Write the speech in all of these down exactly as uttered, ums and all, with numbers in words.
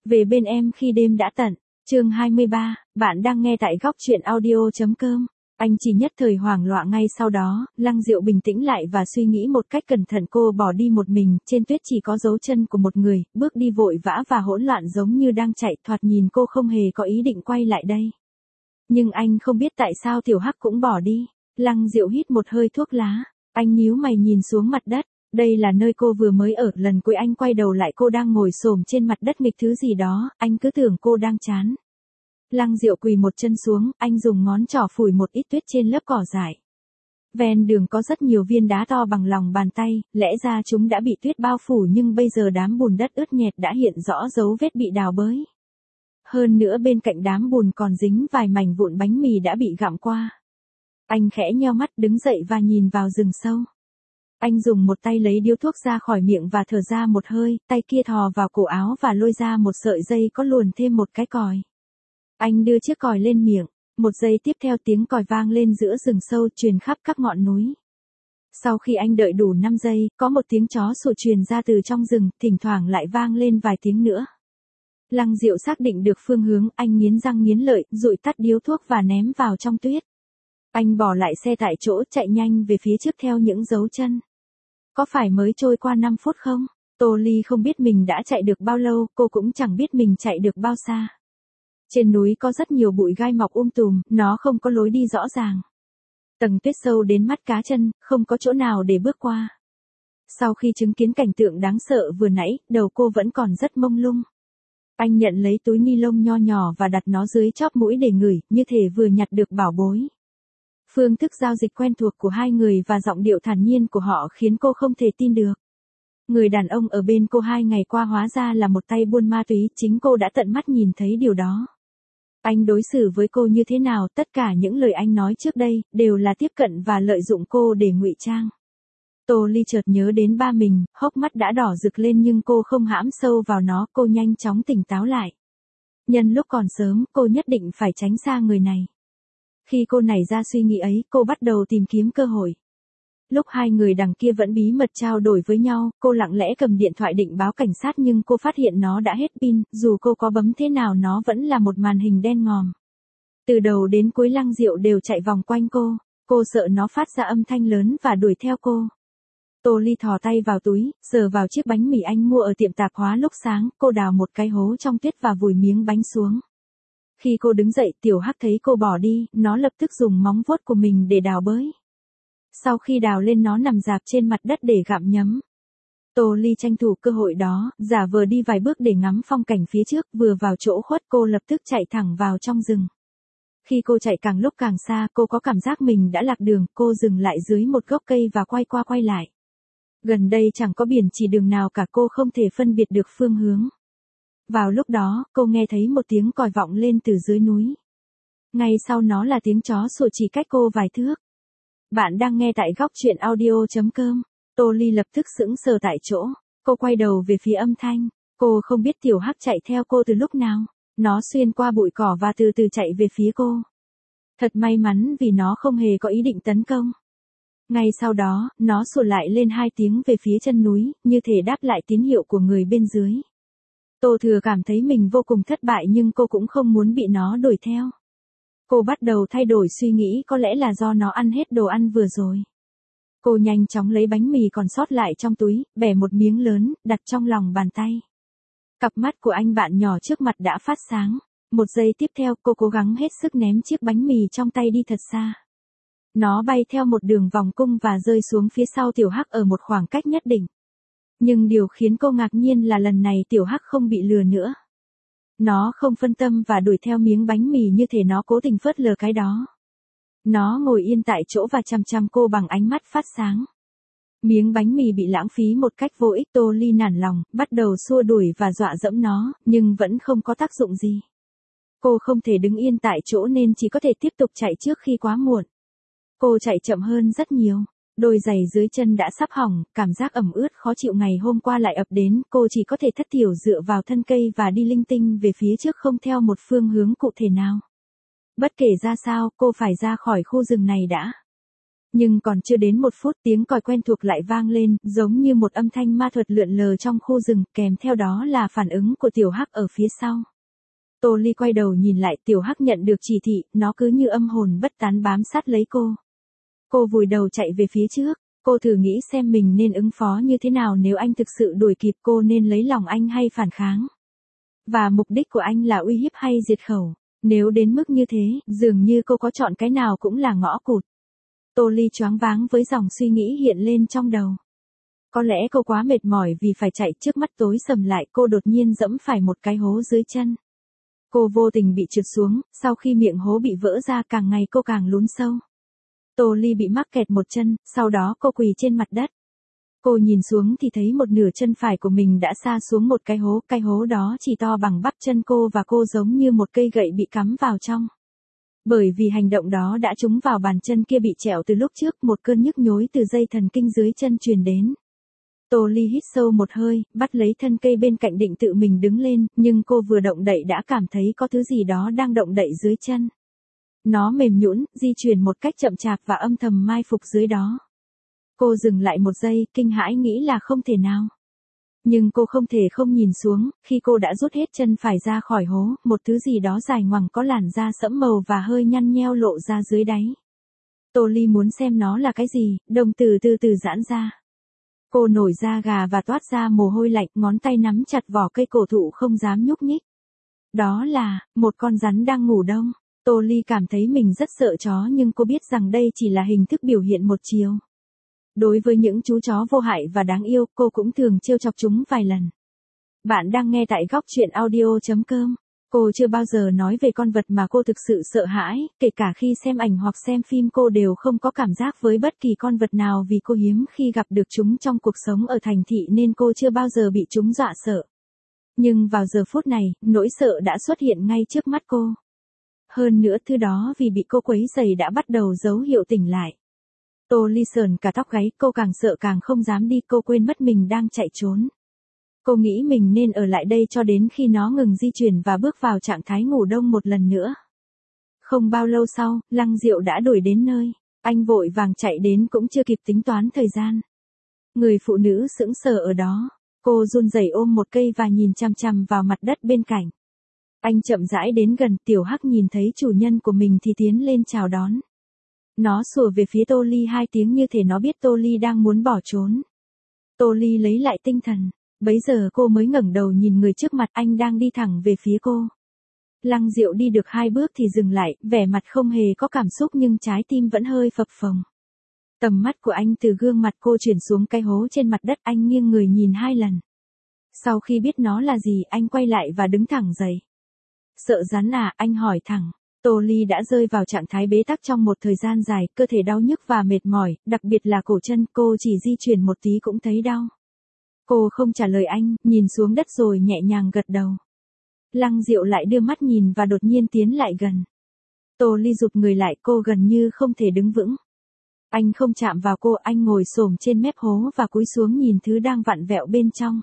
Về bên em khi đêm đã tận, chương hai mươi ba, bạn đang nghe tại góc truyện audio.com. Anh chỉ nhất thời hoảng loạn ngay sau đó, Lăng Diệu bình tĩnh lại và suy nghĩ một cách cẩn thận. Cô bỏ đi một mình, trên tuyết chỉ có dấu chân của một người, bước đi vội vã và hỗn loạn giống như đang chạy, thoạt nhìn cô không hề có ý định quay lại đây. Nhưng anh không biết tại sao Tiểu Hắc cũng bỏ đi. Lăng Diệu hít một hơi thuốc lá, anh nhíu mày nhìn xuống mặt đất. Đây là nơi cô vừa mới ở, lần cuối anh quay đầu lại cô đang ngồi xổm trên mặt đất nghịch thứ gì đó, anh cứ tưởng cô đang chán. Lăng Diệu quỳ một chân xuống, anh dùng ngón trỏ phủi một ít tuyết trên lớp cỏ dại. Ven đường có rất nhiều viên đá to bằng lòng bàn tay, lẽ ra chúng đã bị tuyết bao phủ nhưng bây giờ đám bùn đất ướt nhẹp đã hiện rõ dấu vết bị đào bới. Hơn nữa bên cạnh đám bùn còn dính vài mảnh vụn bánh mì đã bị gặm qua. Anh khẽ nheo mắt đứng dậy và nhìn vào rừng sâu. Anh dùng một tay lấy điếu thuốc ra khỏi miệng và thở ra một hơi, tay kia thò vào cổ áo và lôi ra một sợi dây có luồn thêm một cái còi. Anh đưa chiếc còi lên miệng, một giây tiếp theo tiếng còi vang lên giữa rừng sâu truyền khắp các ngọn núi. Sau khi anh đợi đủ năm giây, có một tiếng chó sủa truyền ra từ trong rừng, thỉnh thoảng lại vang lên vài tiếng nữa. Lăng Diệu xác định được phương hướng, anh nghiến răng nghiến lợi, dụi tắt điếu thuốc và ném vào trong tuyết. Anh bỏ lại xe tại chỗ chạy nhanh về phía trước theo những dấu chân. Có phải mới trôi qua năm phút không? Tô Ly không biết mình đã chạy được bao lâu, cô cũng chẳng biết mình chạy được bao xa. Trên núi có rất nhiều bụi gai mọc um tùm, nó không có lối đi rõ ràng. Tầng tuyết sâu đến mắt cá chân, không có chỗ nào để bước qua. Sau khi chứng kiến cảnh tượng đáng sợ vừa nãy, đầu cô vẫn còn rất mông lung. Anh nhận lấy túi ni lông nho nhỏ và đặt nó dưới chóp mũi để ngửi, như thể vừa nhặt được bảo bối. Phương thức giao dịch quen thuộc của hai người và giọng điệu thản nhiên của họ khiến cô không thể tin được. Người đàn ông ở bên cô hai ngày qua hóa ra là một tay buôn ma túy, chính cô đã tận mắt nhìn thấy điều đó. Anh đối xử với cô như thế nào, tất cả những lời anh nói trước đây, đều là tiếp cận và lợi dụng cô để ngụy trang. Tô Ly chợt nhớ đến ba mình, hốc mắt đã đỏ rực lên nhưng cô không hãm sâu vào nó, cô nhanh chóng tỉnh táo lại. Nhân lúc còn sớm, cô nhất định phải tránh xa người này. Khi cô nảy ra suy nghĩ ấy, cô bắt đầu tìm kiếm cơ hội. Lúc hai người đằng kia vẫn bí mật trao đổi với nhau, cô lặng lẽ cầm điện thoại định báo cảnh sát nhưng cô phát hiện nó đã hết pin, dù cô có bấm thế nào nó vẫn là một màn hình đen ngòm. Từ đầu đến cuối Lăng Diệu đều chạy vòng quanh cô, cô sợ nó phát ra âm thanh lớn và đuổi theo cô. Tô Ly thò tay vào túi, sờ vào chiếc bánh mì anh mua ở tiệm tạp hóa lúc sáng, cô đào một cái hố trong tuyết và vùi miếng bánh xuống. Khi cô đứng dậy, Tiểu Hắc thấy cô bỏ đi, nó lập tức dùng móng vuốt của mình để đào bới. Sau khi đào lên nó nằm rạp trên mặt đất để gặm nhấm. Tô Ly tranh thủ cơ hội đó, giả vờ đi vài bước để ngắm phong cảnh phía trước, vừa vào chỗ khuất cô lập tức chạy thẳng vào trong rừng. Khi cô chạy càng lúc càng xa, cô có cảm giác mình đã lạc đường, cô dừng lại dưới một gốc cây và quay qua quay lại. Gần đây chẳng có biển chỉ đường nào cả, cô không thể phân biệt được phương hướng. Vào lúc đó, cô nghe thấy một tiếng còi vọng lên từ dưới núi. Ngay sau nó là tiếng chó sủa chỉ cách cô vài thước. Bạn đang nghe tại góc truyện audio.com. Tô Ly lập tức sững sờ tại chỗ. Cô quay đầu về phía âm thanh. Cô không biết Tiểu Hắc chạy theo cô từ lúc nào. Nó xuyên qua bụi cỏ và từ từ chạy về phía cô. Thật may mắn vì nó không hề có ý định tấn công. Ngay sau đó, nó sủa lại lên hai tiếng về phía chân núi, như thể đáp lại tín hiệu của người bên dưới. Tô Thừa cảm thấy mình vô cùng thất bại nhưng cô cũng không muốn bị nó đuổi theo. Cô bắt đầu thay đổi suy nghĩ, có lẽ là do nó ăn hết đồ ăn vừa rồi. Cô nhanh chóng lấy bánh mì còn sót lại trong túi, bẻ một miếng lớn, đặt trong lòng bàn tay. Cặp mắt của anh bạn nhỏ trước mặt đã phát sáng. Một giây tiếp theo cô cố gắng hết sức ném chiếc bánh mì trong tay đi thật xa. Nó bay theo một đường vòng cung và rơi xuống phía sau Tiểu Hắc ở một khoảng cách nhất định. Nhưng điều khiến cô ngạc nhiên là lần này Tiểu Hắc không bị lừa nữa. Nó không phân tâm và đuổi theo miếng bánh mì như thể nó cố tình phớt lờ cái đó. Nó ngồi yên tại chỗ và chăm chăm cô bằng ánh mắt phát sáng. Miếng bánh mì bị lãng phí một cách vô ích. Tô Ly nản lòng, bắt đầu xua đuổi và dọa dẫm nó, nhưng vẫn không có tác dụng gì. Cô không thể đứng yên tại chỗ nên chỉ có thể tiếp tục chạy trước khi quá muộn. Cô chạy chậm hơn rất nhiều. Đôi giày dưới chân đã sắp hỏng, cảm giác ẩm ướt khó chịu ngày hôm qua lại ập đến, cô chỉ có thể thất thiểu dựa vào thân cây và đi linh tinh về phía trước không theo một phương hướng cụ thể nào. Bất kể ra sao, cô phải ra khỏi khu rừng này đã. Nhưng còn chưa đến một phút tiếng còi quen thuộc lại vang lên, giống như một âm thanh ma thuật lượn lờ trong khu rừng, kèm theo đó là phản ứng của Tiểu Hắc ở phía sau. Tô Ly quay đầu nhìn lại, Tiểu Hắc nhận được chỉ thị, nó cứ như âm hồn bất tán bám sát lấy cô. Cô vùi đầu chạy về phía trước, cô thử nghĩ xem mình nên ứng phó như thế nào nếu anh thực sự đuổi kịp cô, nên lấy lòng anh hay phản kháng. Và mục đích của anh là uy hiếp hay diệt khẩu. Nếu đến mức như thế, dường như cô có chọn cái nào cũng là ngõ cụt. Tô Ly choáng váng với dòng suy nghĩ hiện lên trong đầu. Có lẽ cô quá mệt mỏi vì phải chạy, trước mắt tối sầm lại, cô đột nhiên dẫm phải một cái hố dưới chân. Cô vô tình bị trượt xuống, sau khi miệng hố bị vỡ ra càng ngày cô càng lún sâu. Tô Ly bị mắc kẹt một chân, sau đó cô quỳ trên mặt đất. Cô nhìn xuống thì thấy một nửa chân phải của mình đã sa xuống một cái hố, cái hố đó chỉ to bằng bắp chân cô và cô giống như một cây gậy bị cắm vào trong. Bởi vì hành động đó đã trúng vào bàn chân kia bị trẹo từ lúc trước, một cơn nhức nhối từ dây thần kinh dưới chân truyền đến. Tô Ly hít sâu một hơi, bắt lấy thân cây bên cạnh định tự mình đứng lên, nhưng cô vừa động đậy đã cảm thấy có thứ gì đó đang động đậy dưới chân. Nó mềm nhũn, di chuyển một cách chậm chạp và âm thầm mai phục dưới đó. Cô dừng lại một giây, kinh hãi nghĩ là không thể nào. Nhưng cô không thể không nhìn xuống, khi cô đã rút hết chân phải ra khỏi hố, một thứ gì đó dài ngoằng có làn da sẫm màu và hơi nhăn nheo lộ ra dưới đáy. Tô Ly muốn xem nó là cái gì, đồng tử từ từ giãn ra. Cô nổi da gà và toát ra mồ hôi lạnh, ngón tay nắm chặt vỏ cây cổ thụ không dám nhúc nhích. Đó là, một con rắn đang ngủ đông. Tô Ly cảm thấy mình rất sợ chó nhưng cô biết rằng đây chỉ là hình thức biểu hiện một chiều. Đối với những chú chó vô hại và đáng yêu, cô cũng thường trêu chọc chúng vài lần. Bạn đang nghe tại góc truyện audio chấm com. Cô chưa bao giờ nói về con vật mà cô thực sự sợ hãi, kể cả khi xem ảnh hoặc xem phim cô đều không có cảm giác với bất kỳ con vật nào vì cô hiếm khi gặp được chúng trong cuộc sống ở thành thị nên cô chưa bao giờ bị chúng dọa sợ. Nhưng vào giờ phút này, nỗi sợ đã xuất hiện ngay trước mắt cô. Hơn nữa thứ đó vì bị cô quấy rầy đã bắt đầu dấu hiệu tỉnh lại. Tô Ly sờn cả tóc gáy, cô càng sợ càng không dám đi, cô quên mất mình đang chạy trốn. Cô nghĩ mình nên ở lại đây cho đến khi nó ngừng di chuyển và bước vào trạng thái ngủ đông một lần nữa. Không bao lâu sau, Lăng Diệu đã đuổi đến nơi. Anh vội vàng chạy đến cũng chưa kịp tính toán thời gian. Người phụ nữ sững sờ ở đó. Cô run rẩy ôm một cây và nhìn chằm chằm vào mặt đất bên cạnh. Anh chậm rãi đến gần, Tiểu Hắc nhìn thấy chủ nhân của mình thì tiến lên chào đón. Nó sủa về phía Tô Ly hai tiếng như thể nó biết Tô Ly đang muốn bỏ trốn. Tô Ly lấy lại tinh thần. Bấy giờ cô mới ngẩng đầu nhìn người trước mặt, anh đang đi thẳng về phía cô. Lăng Diệu đi được hai bước thì dừng lại, vẻ mặt không hề có cảm xúc nhưng trái tim vẫn hơi phập phồng. Tầm mắt của anh từ gương mặt cô chuyển xuống cái hố trên mặt đất, anh nghiêng người nhìn hai lần. Sau khi biết nó là gì, anh quay lại và đứng thẳng dậy. Sợ rắn à, anh hỏi thẳng. Tô Ly đã rơi vào trạng thái bế tắc trong một thời gian dài, cơ thể đau nhức và mệt mỏi, đặc biệt là cổ chân, cô chỉ di chuyển một tí cũng thấy đau. Cô không trả lời anh, nhìn xuống đất rồi nhẹ nhàng gật đầu. Lăng Diệu lại đưa mắt nhìn và đột nhiên tiến lại gần. Tô Ly rụt người lại, cô gần như không thể đứng vững. Anh không chạm vào cô, anh ngồi xổm trên mép hố và cúi xuống nhìn thứ đang vặn vẹo bên trong.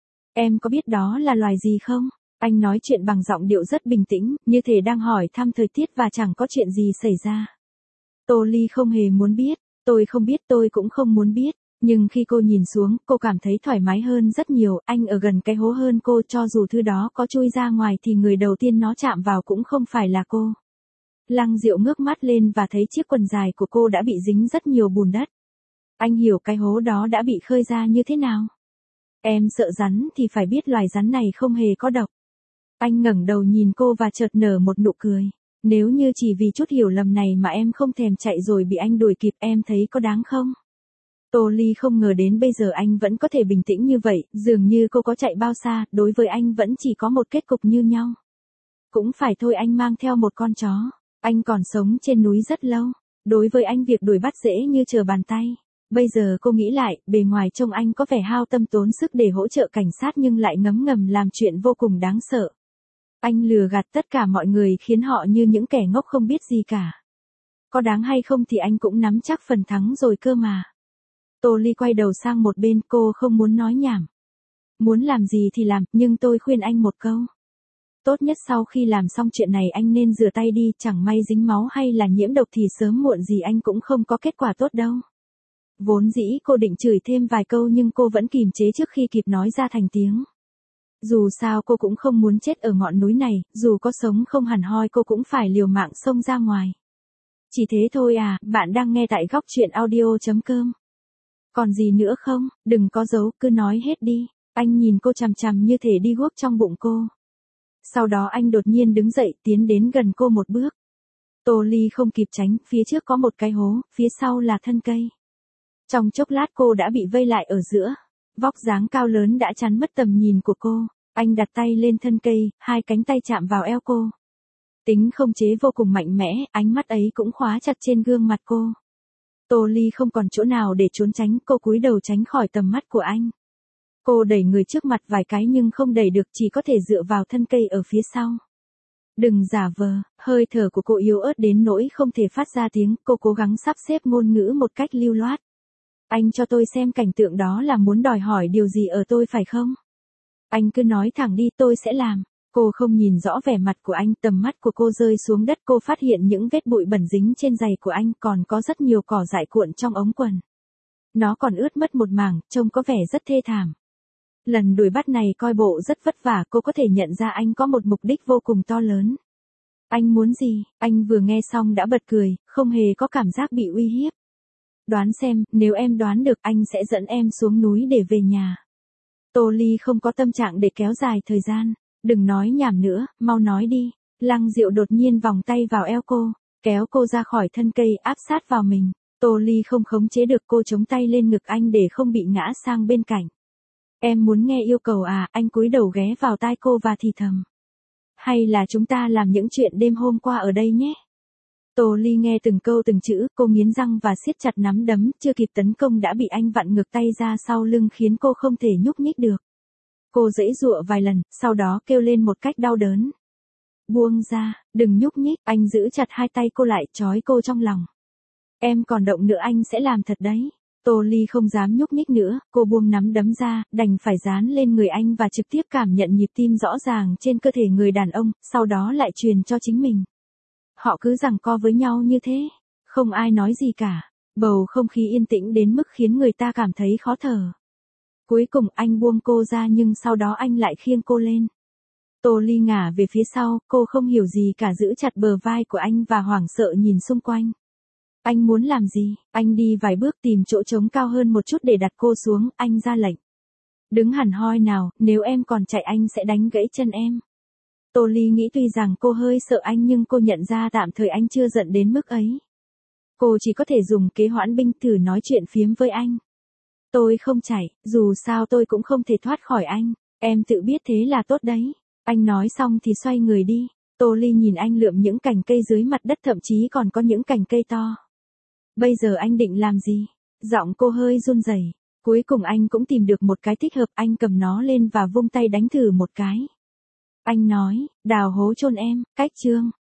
Em có biết đó là loài gì không? Anh nói chuyện bằng giọng điệu rất bình tĩnh, như thể đang hỏi thăm thời tiết và chẳng có chuyện gì xảy ra. Tô Ly không hề muốn biết, tôi không biết, tôi cũng không muốn biết. Nhưng khi cô nhìn xuống, cô cảm thấy thoải mái hơn rất nhiều, anh ở gần cái hố hơn cô, cho dù thứ đó có chui ra ngoài thì người đầu tiên nó chạm vào cũng không phải là cô. Lăng Diệu ngước mắt lên và thấy chiếc quần dài của cô đã bị dính rất nhiều bùn đất. Anh hiểu cái hố đó đã bị khơi ra như thế nào. Em sợ rắn thì phải biết loài rắn này không hề có độc. Anh ngẩng đầu nhìn cô và chợt nở một nụ cười. Nếu như chỉ vì chút hiểu lầm này mà em không thèm chạy rồi bị anh đuổi kịp, em thấy có đáng không? Tô Ly không ngờ đến bây giờ anh vẫn có thể bình tĩnh như vậy, dường như cô có chạy bao xa, đối với anh vẫn chỉ có một kết cục như nhau. Cũng phải thôi, anh mang theo một con chó. Anh còn sống trên núi rất lâu. Đối với anh việc đuổi bắt dễ như trở bàn tay. Bây giờ cô nghĩ lại, bề ngoài trông anh có vẻ hao tâm tốn sức để hỗ trợ cảnh sát nhưng lại ngấm ngầm làm chuyện vô cùng đáng sợ. Anh lừa gạt tất cả mọi người khiến họ như những kẻ ngốc không biết gì cả. Có đáng hay không thì anh cũng nắm chắc phần thắng rồi cơ mà. Tô Ly quay đầu sang một bên, cô không muốn nói nhảm. Muốn làm gì thì làm, nhưng tôi khuyên anh một câu. Tốt nhất sau khi làm xong chuyện này anh nên rửa tay đi, chẳng may dính máu hay là nhiễm độc thì sớm muộn gì anh cũng không có kết quả tốt đâu. Vốn dĩ cô định chửi thêm vài câu nhưng cô vẫn kìm chế trước khi kịp nói ra thành tiếng. Dù sao cô cũng không muốn chết ở ngọn núi này, dù có sống không hẳn hoi cô cũng phải liều mạng xông ra ngoài. Chỉ thế thôi à, bạn đang nghe tại góc truyện audio.com. Còn gì nữa không, đừng có giấu, cứ nói hết đi. Anh nhìn cô chằm chằm như thể đi guốc trong bụng cô. Sau đó anh đột nhiên đứng dậy tiến đến gần cô một bước. Tô Ly không kịp tránh, phía trước có một cái hố, phía sau là thân cây. Trong chốc lát cô đã bị vây lại ở giữa. Vóc dáng cao lớn đã chắn mất tầm nhìn của cô. Anh đặt tay lên thân cây, hai cánh tay chạm vào eo cô. Tính không chế vô cùng mạnh mẽ, ánh mắt ấy cũng khóa chặt trên gương mặt cô. Tô Ly không còn chỗ nào để trốn tránh, cô cúi đầu tránh khỏi tầm mắt của anh. Cô đẩy người trước mặt vài cái nhưng không đẩy được, chỉ có thể dựa vào thân cây ở phía sau. Đừng giả vờ, hơi thở của cô yếu ớt đến nỗi không thể phát ra tiếng, cô cố gắng sắp xếp ngôn ngữ một cách lưu loát. Anh cho tôi xem cảnh tượng đó là muốn đòi hỏi điều gì ở tôi phải không? Anh cứ nói thẳng đi, tôi sẽ làm. Cô không nhìn rõ vẻ mặt của anh, tầm mắt của cô rơi xuống đất, cô phát hiện những vết bụi bẩn dính trên giày của anh, còn có rất nhiều cỏ dại cuộn trong ống quần. Nó còn ướt mất một mảng, trông có vẻ rất thê thảm. Lần đuổi bắt này coi bộ rất vất vả, cô có thể nhận ra anh có một mục đích vô cùng to lớn. Anh muốn gì? Anh vừa nghe xong đã bật cười, không hề có cảm giác bị uy hiếp. Đoán xem, nếu em đoán được anh sẽ dẫn em xuống núi để về nhà. Tô Ly không có tâm trạng để kéo dài thời gian. Đừng nói nhảm nữa, mau nói đi. Lăng Diệu đột nhiên vòng tay vào eo cô, kéo cô ra khỏi thân cây áp sát vào mình. Tô Ly không khống chế được, cô chống tay lên ngực anh để không bị ngã sang bên cạnh. Em muốn nghe yêu cầu à? Anh cúi đầu ghé vào tai cô và thì thầm. Hay là chúng ta làm những chuyện đêm hôm qua ở đây nhé? Tô Ly nghe từng câu từng chữ, cô nghiến răng và siết chặt nắm đấm, chưa kịp tấn công đã bị anh vặn ngược tay ra sau lưng khiến cô không thể nhúc nhích được. Cô giãy giụa vài lần, sau đó kêu lên một cách đau đớn. Buông ra, đừng nhúc nhích, anh giữ chặt hai tay cô lại, trói cô trong lòng. Em còn động nữa anh sẽ làm thật đấy. Tô Ly không dám nhúc nhích nữa, cô buông nắm đấm ra, đành phải dán lên người anh và trực tiếp cảm nhận nhịp tim rõ ràng trên cơ thể người đàn ông, sau đó lại truyền cho chính mình. Họ cứ giằng co với nhau như thế, không ai nói gì cả. Bầu không khí yên tĩnh đến mức khiến người ta cảm thấy khó thở. Cuối cùng anh buông cô ra nhưng sau đó anh lại khiêng cô lên. Tô Ly ngả về phía sau, cô không hiểu gì cả, giữ chặt bờ vai của anh và hoảng sợ nhìn xung quanh. Anh muốn làm gì? Anh đi vài bước tìm chỗ trống cao hơn một chút để đặt cô xuống, anh ra lệnh. Đứng hẳn hoi nào, nếu em còn chạy anh sẽ đánh gãy chân em. Tô Ly nghĩ tuy rằng cô hơi sợ anh nhưng cô nhận ra tạm thời anh chưa giận đến mức ấy. Cô chỉ có thể dùng kế hoãn binh thử nói chuyện phiếm với anh. Tôi không chạy, dù sao tôi cũng không thể thoát khỏi anh, em tự biết thế là tốt đấy. Anh nói xong thì xoay người đi. Tô Ly nhìn anh lượm những cành cây dưới mặt đất, thậm chí còn có những cành cây to. Bây giờ anh định làm gì? Giọng cô hơi run rẩy. Cuối cùng anh cũng tìm được một cái thích hợp, anh cầm nó lên và vung tay đánh thử một cái. Anh nói, đào hố chôn em, cách chương.